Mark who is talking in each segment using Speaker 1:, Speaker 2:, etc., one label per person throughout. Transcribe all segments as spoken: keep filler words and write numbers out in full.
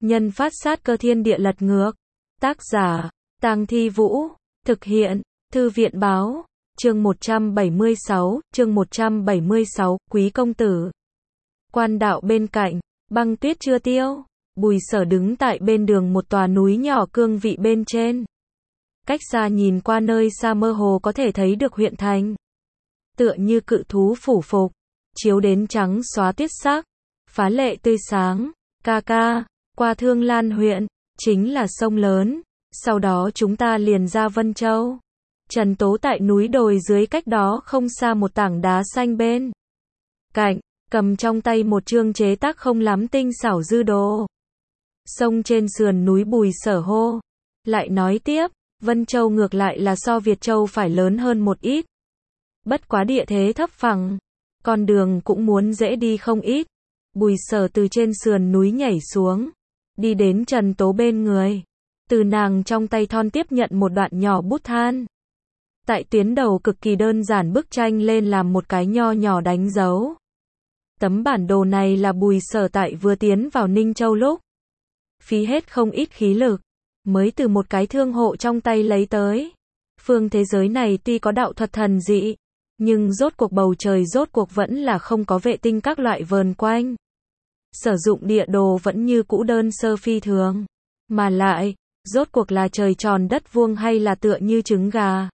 Speaker 1: Nhân phát sát cơ thiên địa lật ngược. Tác giả, Tang Thi Vũ. Thực hiện, Thư viện báo. Chương một trăm bảy mươi sáu, chương một trăm bảy mươi sáu, Quý công tử. Quan đạo bên cạnh, băng tuyết chưa tiêu. Bùi Sở đứng tại bên đường một tòa núi nhỏ cương vị bên trên. Cách xa nhìn qua nơi xa mơ hồ có thể thấy được huyện thành. Tựa như cự thú phủ phục, chiếu đến trắng xóa tuyết sắc, phá lệ tươi sáng. Ca ca, qua Thương Lan huyện, chính là sông lớn, sau đó chúng ta liền ra Vân Châu. Trần Tố tại núi đồi dưới cách đó không xa một tảng đá xanh bên cạnh, cầm trong tay một chương chế tác không lắm tinh xảo dư đồ. Sông trên sườn núi Bùi Sở hô, lại nói tiếp, Vân Châu ngược lại là so Việt Châu phải lớn hơn một ít. Bất quá địa thế thấp phẳng, con đường cũng muốn dễ đi không ít. Bùi Sở từ trên sườn núi nhảy xuống, đi đến Trần Tố bên người, từ nàng trong tay thon tiếp nhận một đoạn nhỏ bút than. Tại tuyến đầu cực kỳ đơn giản bức tranh lên làm một cái nho nhỏ đánh dấu. Tấm bản đồ này là Bùi Sở tại vừa tiến vào Ninh Châu lúc phí hết không ít khí lực, mới từ một cái thương hộ trong tay lấy tới. Phương thế giới này tuy có đạo thuật thần dị, nhưng rốt cuộc bầu trời rốt cuộc vẫn là không có vệ tinh các loại vờn quanh. Sử dụng địa đồ vẫn như cũ đơn sơ phi thường. Mà lại, rốt cuộc là trời tròn đất vuông hay là tựa như trứng gà.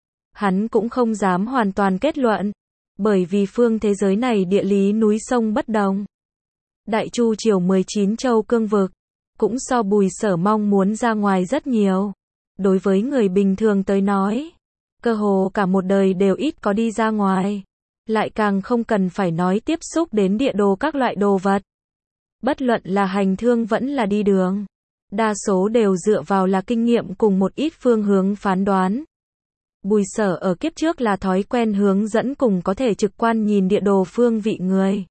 Speaker 1: Hắn cũng không dám hoàn toàn kết luận, bởi vì phương thế giới này địa lý núi sông bất đồng. Đại Chu triều mười chín châu cương vực, cũng so Bùi Sở mong muốn ra ngoài rất nhiều. Đối với người bình thường tới nói, cơ hồ cả một đời đều ít có đi ra ngoài. Lại càng không cần phải nói tiếp xúc đến địa đồ các loại đồ vật. Bất luận là hành thương vẫn là đi đường, đa số đều dựa vào là kinh nghiệm cùng một ít phương hướng phán đoán. Bùi Sở ở kiếp trước là thói quen hướng dẫn cùng có thể trực quan nhìn địa đồ phương vị người.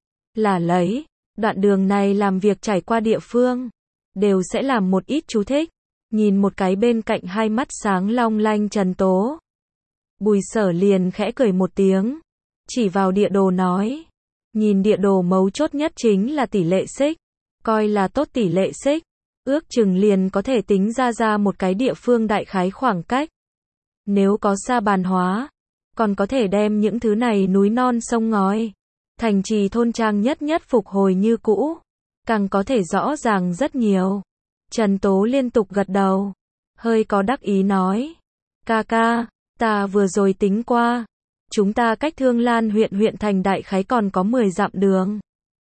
Speaker 1: Là lấy, đoạn đường này làm việc trải qua địa phương, đều sẽ làm một ít chú thích, nhìn một cái bên cạnh hai mắt sáng long lanh Trần Tố. Bùi Sở liền khẽ cười một tiếng, chỉ vào địa đồ nói. Nhìn địa đồ mấu chốt nhất chính là tỷ lệ xích, coi là tốt tỷ lệ xích, ước chừng liền có thể tính ra ra một cái địa phương đại khái khoảng cách. Nếu có sa bàn hóa, còn có thể đem những thứ này núi non sông ngói, thành trì thôn trang nhất nhất phục hồi như cũ, càng có thể rõ ràng rất nhiều. Trần Tố liên tục gật đầu, hơi có đắc ý nói, ca ca, ta vừa rồi tính qua. Chúng ta cách Thương Lan huyện huyện thành đại khái còn có mười dặm đường.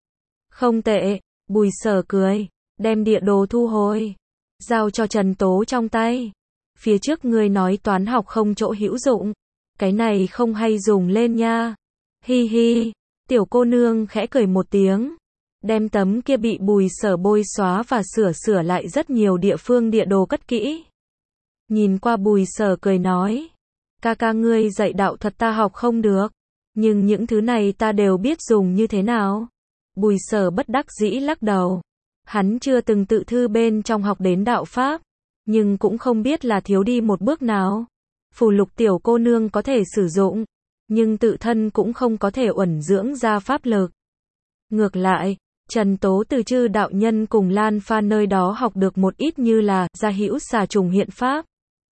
Speaker 1: Không tệ, Bùi Sở cười, đem địa đồ thu hồi, giao cho Trần Tố trong tay. Phía trước ngươi nói toán học không chỗ hữu dụng, cái này không hay dùng lên nha. Hi hi, tiểu cô nương khẽ cười một tiếng, đem tấm kia bị Bùi Sở bôi xóa và sửa sửa lại rất nhiều địa phương địa đồ cất kỹ. Nhìn qua Bùi Sở cười nói, ca ca ngươi dạy đạo thuật ta học không được, nhưng những thứ này ta đều biết dùng như thế nào. Bùi Sở bất đắc dĩ lắc đầu. Hắn chưa từng tự thư bên trong học đến đạo pháp, nhưng cũng không biết là thiếu đi một bước nào. Phù lục tiểu cô nương có thể sử dụng, nhưng tự thân cũng không có thể uẩn dưỡng ra pháp lực. Ngược lại, Trần Tố từ chư đạo nhân cùng Lan Pha nơi đó học được một ít như là gia hữu xà trùng hiện pháp,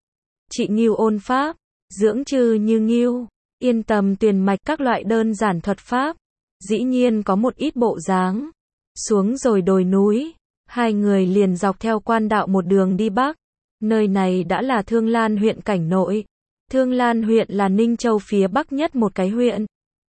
Speaker 1: trị ngưu ôn pháp, dưỡng trư như ngưu, yên tâm tuyền mạch các loại đơn giản thuật pháp. Dĩ nhiên có một ít bộ dáng. Xuống rồi đồi núi, hai người liền dọc theo quan đạo một đường đi bắc. Nơi này đã là Thương Lan huyện cảnh nội. Thương Lan huyện là Ninh Châu phía bắc nhất một cái huyện.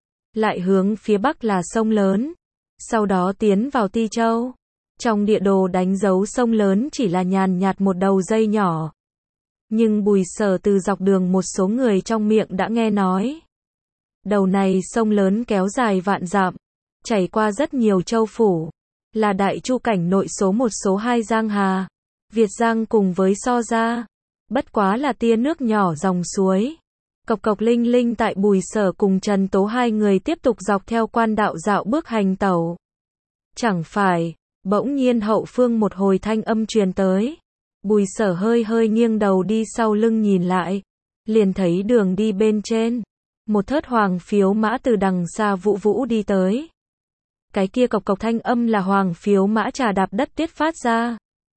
Speaker 1: Lại hướng phía bắc là sông lớn. Sau đó tiến vào Ti Châu. Trong địa đồ đánh dấu sông lớn chỉ là nhàn nhạt một đầu dây nhỏ. Nhưng Bùi Sở từ dọc đường một số người trong miệng đã nghe nói. Đầu này sông lớn kéo dài vạn dặm, chảy qua rất nhiều châu phủ, là đại chu cảnh nội số một số hai Giang Hà, Việt Giang cùng với So Gia. Bất quá là tia nước nhỏ dòng suối. Cộc cộc linh linh tại Bùi Sở cùng Trần Tố hai người tiếp tục dọc theo quan đạo dạo bước hành tẩu. Chẳng phải, bỗng nhiên hậu phương một hồi thanh âm truyền tới. Bùi Sở hơi hơi nghiêng đầu đi sau lưng nhìn lại, liền thấy đường đi bên trên, một thớt hoàng phiếu mã từ đằng xa vũ vũ đi tới. Cái kia cộc cộc thanh âm là Hoàng Phiếu Mã trà đạp đất tiết phát ra.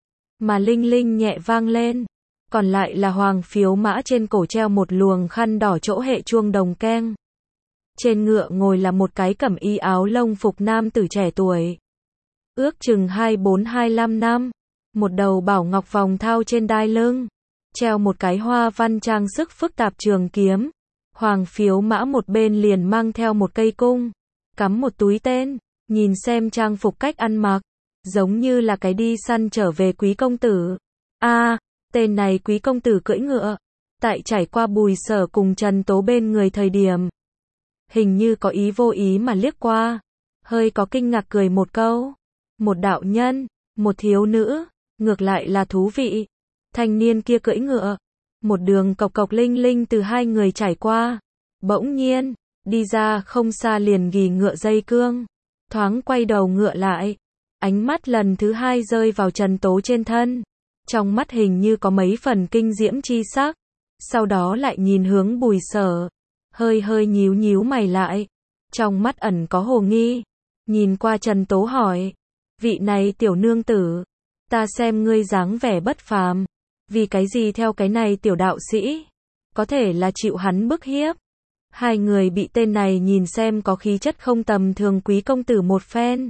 Speaker 1: Mà linh linh nhẹ vang lên. Còn lại là Hoàng Phiếu Mã trên cổ treo một luồng khăn đỏ chỗ hệ chuông đồng keng. Trên ngựa ngồi là một cái cẩm y áo lông phục nam tử trẻ tuổi. Ước chừng hai bốn hai lăm năm. Một đầu bảo ngọc vòng thao trên đai lưng. Treo một cái hoa văn trang sức phức tạp trường kiếm. Hoàng Phiếu Mã một bên liền mang theo một cây cung. Cắm một túi tên. Nhìn xem trang phục cách ăn mặc. Giống như là cái đi săn trở về quý công tử. a à, tên này quý công tử cưỡi ngựa. Tại trải qua Bùi Sở cùng Trần Tố bên người thời điểm. Hình như có ý vô ý mà liếc qua. Hơi có kinh ngạc cười một câu. Một đạo nhân, một thiếu nữ, ngược lại là thú vị. Thanh niên kia cưỡi ngựa. Một đường cộc cộc linh linh từ hai người trải qua. Bỗng nhiên, đi ra không xa liền ghì ngựa dây cương. Thoáng quay đầu ngựa lại. Ánh mắt lần thứ hai rơi vào Trần Tố trên thân. Trong mắt hình như có mấy phần kinh diễm chi sắc. Sau đó lại nhìn hướng Bùi Sở. Hơi hơi nhíu nhíu mày lại. Trong mắt ẩn có hồ nghi. Nhìn qua Trần Tố hỏi. Vị này tiểu nương tử. Ta xem ngươi dáng vẻ bất phàm. Vì cái gì theo cái này tiểu đạo sĩ? Có thể là chịu hắn bức hiếp. Hai người bị tên này nhìn xem có khí chất không tầm thường quý công tử một phen.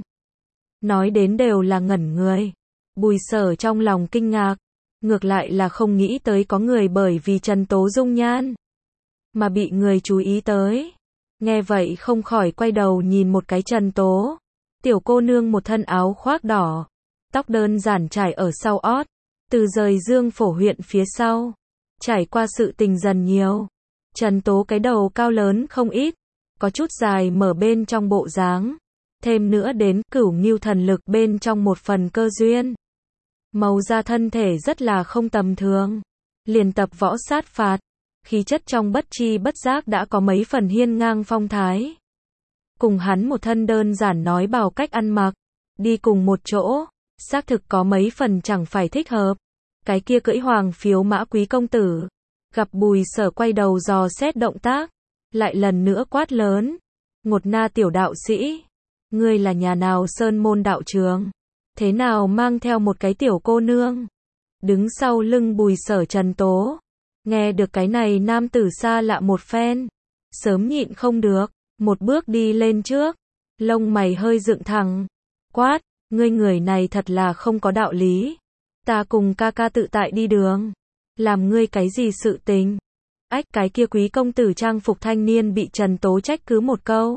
Speaker 1: Nói đến đều là ngẩn người. Bùi Sở trong lòng kinh ngạc. Ngược lại là không nghĩ tới có người bởi vì Trần Tố dung nhan. Mà bị người chú ý tới. Nghe vậy không khỏi quay đầu nhìn một cái Trần Tố. Tiểu cô nương một thân áo khoác đỏ. Tóc đơn giản trải ở sau ót. Từ rời dương phổ huyện phía sau. Trải qua sự tình dần nhiều. Trần Tố cái đầu cao lớn không ít. Có chút dài mở bên trong bộ dáng. Thêm nữa đến cửu ngưu thần lực bên trong một phần cơ duyên. Màu da thân thể rất là không tầm thường. Liền tập võ sát phạt. Khí chất trong bất chi bất giác đã có mấy phần hiên ngang phong thái. Cùng hắn một thân đơn giản nói bào cách ăn mặc. Đi cùng một chỗ. Xác thực có mấy phần chẳng phải thích hợp. Cái kia cưỡi Hoàng Phiếu Mã quý công tử. Gặp Bùi Sở quay đầu dò xét động tác. Lại lần nữa quát lớn. Ngột na tiểu đạo sĩ. Ngươi là nhà nào sơn môn đạo trường? Thế nào mang theo một cái tiểu cô nương? Đứng sau lưng Bùi Sở Trần Tố. Nghe được cái này nam tử xa lạ một phen. Sớm nhịn không được. Một bước đi lên trước. Lông mày hơi dựng thẳng. Quát. Ngươi người này thật là không có đạo lý. Ta cùng ca ca tự tại đi đường. Làm ngươi cái gì sự tình? Ách cái kia quý công tử trang phục thanh niên bị Trần Tố trách cứ một câu.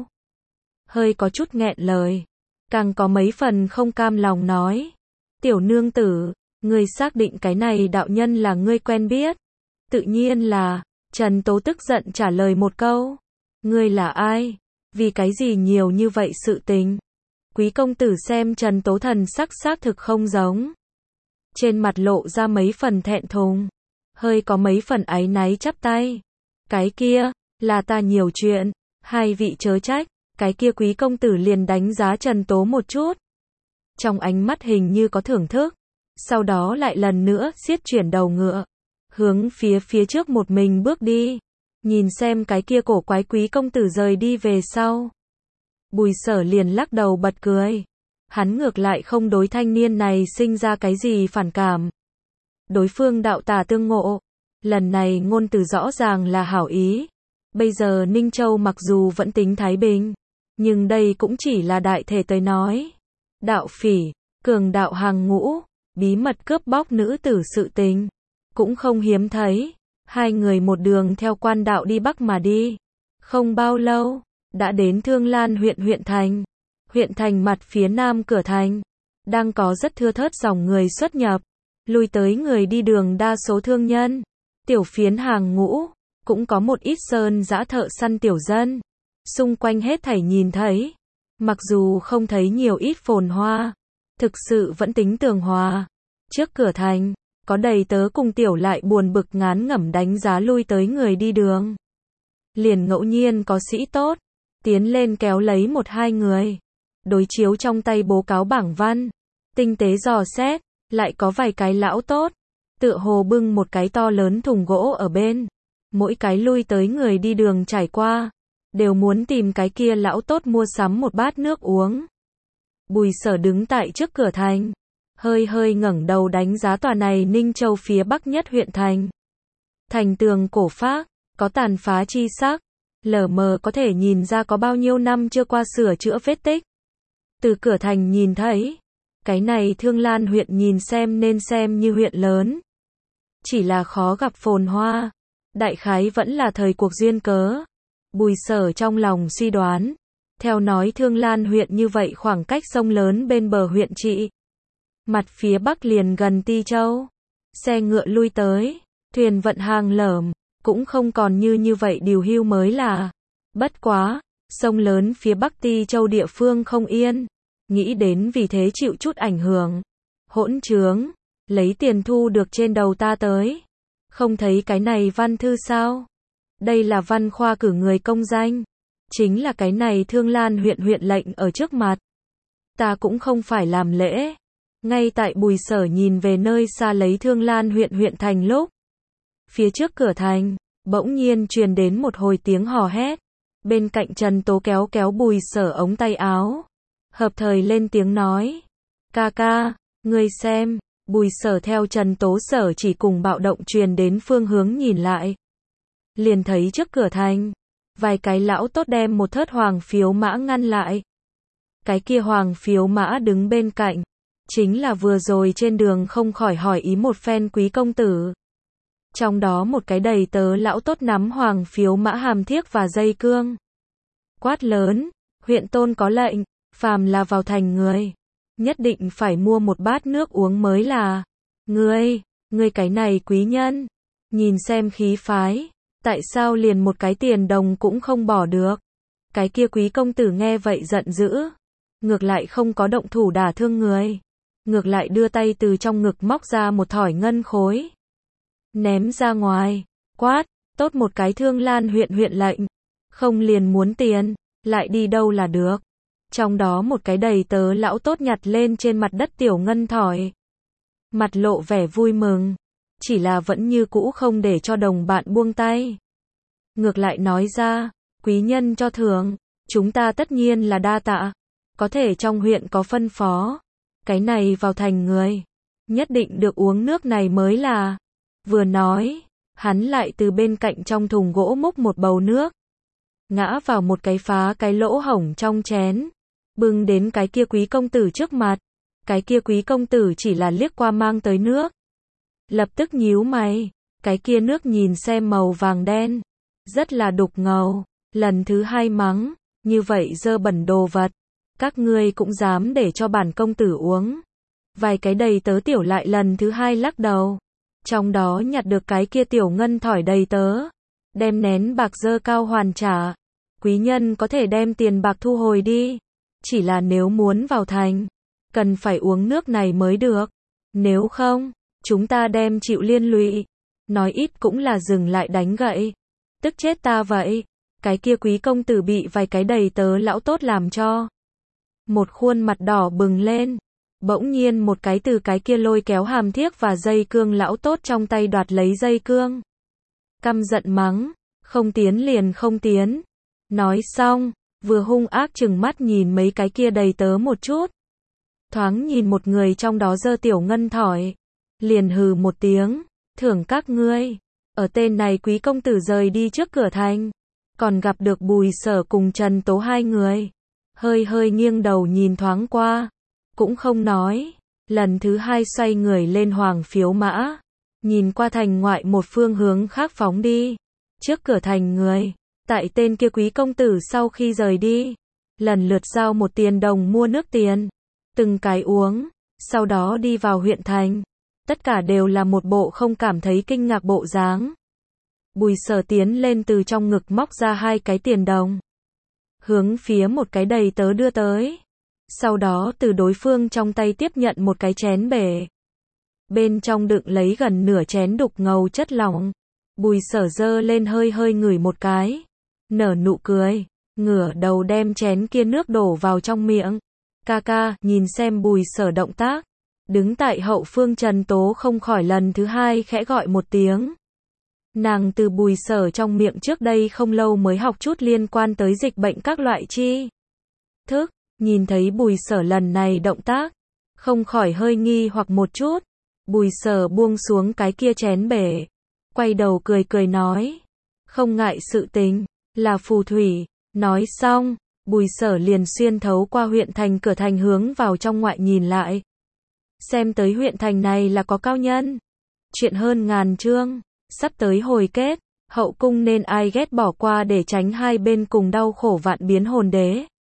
Speaker 1: Hơi có chút nghẹn lời. Càng có mấy phần không cam lòng nói. Tiểu nương tử, ngươi xác định cái này đạo nhân là ngươi quen biết. Tự nhiên là, Trần Tố tức giận trả lời một câu. Ngươi là ai? Vì cái gì nhiều như vậy sự tình? Quý công tử xem Trần Tố thần sắc xác thực không giống. Trên mặt lộ ra mấy phần thẹn thùng. Hơi có mấy phần áy náy chắp tay. Cái kia, là ta nhiều chuyện. Hai vị chớ trách. Cái kia quý công tử liền đánh giá Trần Tố một chút. Trong ánh mắt hình như có thưởng thức. Sau đó lại lần nữa xiết chuyển đầu ngựa. Hướng phía phía trước một mình bước đi. Nhìn xem cái kia cổ quái quý công tử rời đi về sau. Bùi Sở liền lắc đầu bật cười. Hắn ngược lại không đối thanh niên này sinh ra cái gì phản cảm. Đối phương đạo tà tương ngộ. Lần này ngôn từ rõ ràng là hảo ý. Bây giờ Ninh Châu mặc dù vẫn tính thái bình. Nhưng đây cũng chỉ là đại thể tới nói. Đạo phỉ, cường đạo hàng ngũ, bí mật cướp bóc nữ tử sự tình. Cũng không hiếm thấy. Hai người một đường theo quan đạo đi bắc mà đi. Không bao lâu, đã đến Thương Lan huyện huyện thành. Huyện thành mặt phía nam cửa thành. Đang có rất thưa thớt dòng người xuất nhập. Lui tới người đi đường đa số thương nhân. Tiểu phiến hàng ngũ. Cũng có một ít sơn dã thợ săn tiểu dân. Xung quanh hết thảy nhìn thấy. Mặc dù không thấy nhiều ít phồn hoa. Thực sự vẫn tính tường hòa. Trước cửa thành. Có đầy tớ cùng tiểu lại buồn bực ngán ngẩm đánh giá lui tới người đi đường. Liền ngẫu nhiên có sĩ tốt. Tiến lên kéo lấy một hai người. Đối chiếu trong tay bố cáo bảng văn. Tinh tế dò xét. Lại có vài cái lão tốt. Tựa hồ bưng một cái to lớn thùng gỗ ở bên. Mỗi cái lui tới người đi đường trải qua. Đều muốn tìm cái kia lão tốt mua sắm một bát nước uống. Bùi Sở đứng tại trước cửa thành, hơi hơi ngẩng đầu đánh giá tòa này Ninh Châu phía bắc nhất huyện thành. Thành tường cổ phác, có tàn phá chi sắc, lờ mờ có thể nhìn ra có bao nhiêu năm chưa qua sửa chữa vết tích. Từ cửa thành nhìn thấy, cái này Thương Lan huyện nhìn xem nên xem như huyện lớn. Chỉ là khó gặp phồn hoa, đại khái vẫn là thời cuộc duyên cớ. Bùi Sở trong lòng suy đoán, theo nói Thương Lan huyện như vậy khoảng cách sông lớn bên bờ huyện trị. Mặt phía bắc liền gần Ti Châu, xe ngựa lui tới, thuyền vận hàng lởm, cũng không còn như như vậy điều hưu mới là. Bất quá, sông lớn phía bắc Ti Châu địa phương không yên, nghĩ đến vì thế chịu chút ảnh hưởng. Hỗn trướng, lấy tiền thu được trên đầu ta tới. Không thấy cái này văn thư sao? Đây là văn khoa cử người công danh. Chính là cái này Thương Lan huyện huyện lệnh ở trước mặt. Ta cũng không phải làm lễ. Ngay tại Bùi Sở nhìn về nơi xa lấy Thương Lan huyện huyện thành lúc. Phía trước cửa thành, bỗng nhiên truyền đến một hồi tiếng hò hét. Bên cạnh Trần Tố kéo kéo Bùi Sở ống tay áo. Hợp thời lên tiếng nói. Ca ca, ngươi xem. Bùi Sở theo Trần Tố Sở chỉ cùng bạo động truyền đến phương hướng nhìn lại. Liền thấy trước cửa thành, vài cái lão tốt đem một thớt hoàng phiếu mã ngăn lại. Cái kia hoàng phiếu mã đứng bên cạnh, chính là vừa rồi trên đường không khỏi hỏi ý một phen quý công tử. Trong đó một cái đầy tớ lão tốt nắm hoàng phiếu mã hàm thiếc và dây cương. Quát lớn, huyện tôn có lệnh, phàm là vào thành người, nhất định phải mua một bát nước uống mới là. Ngươi, ngươi cái này quý nhân, nhìn xem khí phái, tại sao liền một cái tiền đồng cũng không bỏ được. Cái kia quý công tử nghe vậy giận dữ, ngược lại không có động thủ đả thương người, ngược lại đưa tay từ trong ngực móc ra một thỏi ngân khối, ném ra ngoài, quát, tốt một cái Thương Lan huyện huyện lệnh, không liền muốn tiền, lại đi đâu là được. Trong đó một cái đầy tớ lão tốt nhặt lên trên mặt đất tiểu ngân thỏi, mặt lộ vẻ vui mừng, chỉ là vẫn như cũ không để cho đồng bạn buông tay. Ngược lại nói ra, quý nhân cho thưởng, chúng ta tất nhiên là đa tạ, có thể trong huyện có phân phó, cái này vào thành người, nhất định được uống nước này mới là. Vừa nói, hắn lại từ bên cạnh trong thùng gỗ múc một bầu nước, ngã vào một cái phá cái lỗ hổng trong chén, bưng đến cái kia quý công tử trước mặt. Cái kia quý công tử chỉ là liếc qua mang tới nước, lập tức nhíu mày, cái kia nước nhìn xem màu vàng đen, rất là đục ngầu, lần thứ hai mắng, như vậy dơ bẩn đồ vật, các ngươi cũng dám để cho bản công tử uống. Vài cái đầy tớ tiểu lại lần thứ hai lắc đầu, trong đó nhặt được cái kia tiểu ngân thỏi đầy tớ, đem nén bạc dơ cao hoàn trả, quý nhân có thể đem tiền bạc thu hồi đi, chỉ là nếu muốn vào thành, cần phải uống nước này mới được, nếu không, chúng ta đem chịu liên lụy, nói ít cũng là dừng lại đánh gậy, tức chết ta vậy. Cái kia quý công tử bị vài cái đầy tớ lão tốt làm cho một khuôn mặt đỏ bừng lên, bỗng nhiên một cái từ cái kia lôi kéo hàm thiếc và dây cương lão tốt trong tay đoạt lấy dây cương, căm giận mắng, không tiến liền không tiến. Nói xong, vừa hung ác chừng mắt nhìn mấy cái kia đầy tớ một chút, thoáng nhìn một người trong đó giơ tiểu ngân thỏi, liền hừ một tiếng, thưởng các ngươi. Ở tên này quý công tử rời đi trước cửa thành, còn gặp được Bùi Sở cùng Trần Tố hai người, hơi hơi nghiêng đầu nhìn thoáng qua, cũng không nói, lần thứ hai xoay người lên hoàng phiếu mã, nhìn qua thành ngoại một phương hướng khác phóng đi. Trước cửa thành người, tại tên kia quý công tử sau khi rời đi, lần lượt giao một tiền đồng mua nước tiền, từng cái uống, sau đó đi vào huyện thành, tất cả đều là một bộ không cảm thấy kinh ngạc bộ dáng. Bùi Sở tiến lên từ trong ngực móc ra hai cái tiền đồng, hướng phía một cái đầy tớ đưa tới, sau đó từ đối phương trong tay tiếp nhận một cái chén bể, bên trong đựng lấy gần nửa chén đục ngầu chất lỏng. Bùi Sở giơ lên hơi hơi ngửi một cái, nở nụ cười, ngửa đầu đem chén kia nước đổ vào trong miệng. Ca ca, nhìn xem Bùi Sở động tác, đứng tại hậu phương Trần Tố không khỏi lần thứ hai khẽ gọi một tiếng. Nàng từ Bùi Sở trong miệng trước đây không lâu mới học chút liên quan tới dịch bệnh các loại chi thức, Nhìn thấy Bùi Sở lần này động tác, không khỏi hơi nghi hoặc một chút. Bùi Sở buông xuống cái kia chén bể, quay đầu cười cười nói, không ngại sự tình, là phù thủy. Nói xong, Bùi Sở liền xuyên thấu qua huyện thành cửa thành hướng vào trong ngoại nhìn lại. Xem tới huyện thành này là có cao nhân. Chuyện hơn ngàn chương, sắp tới hồi kết, hậu cung nên ai ghét bỏ qua để tránh hai bên cùng đau khổ vạn biến hồn đế.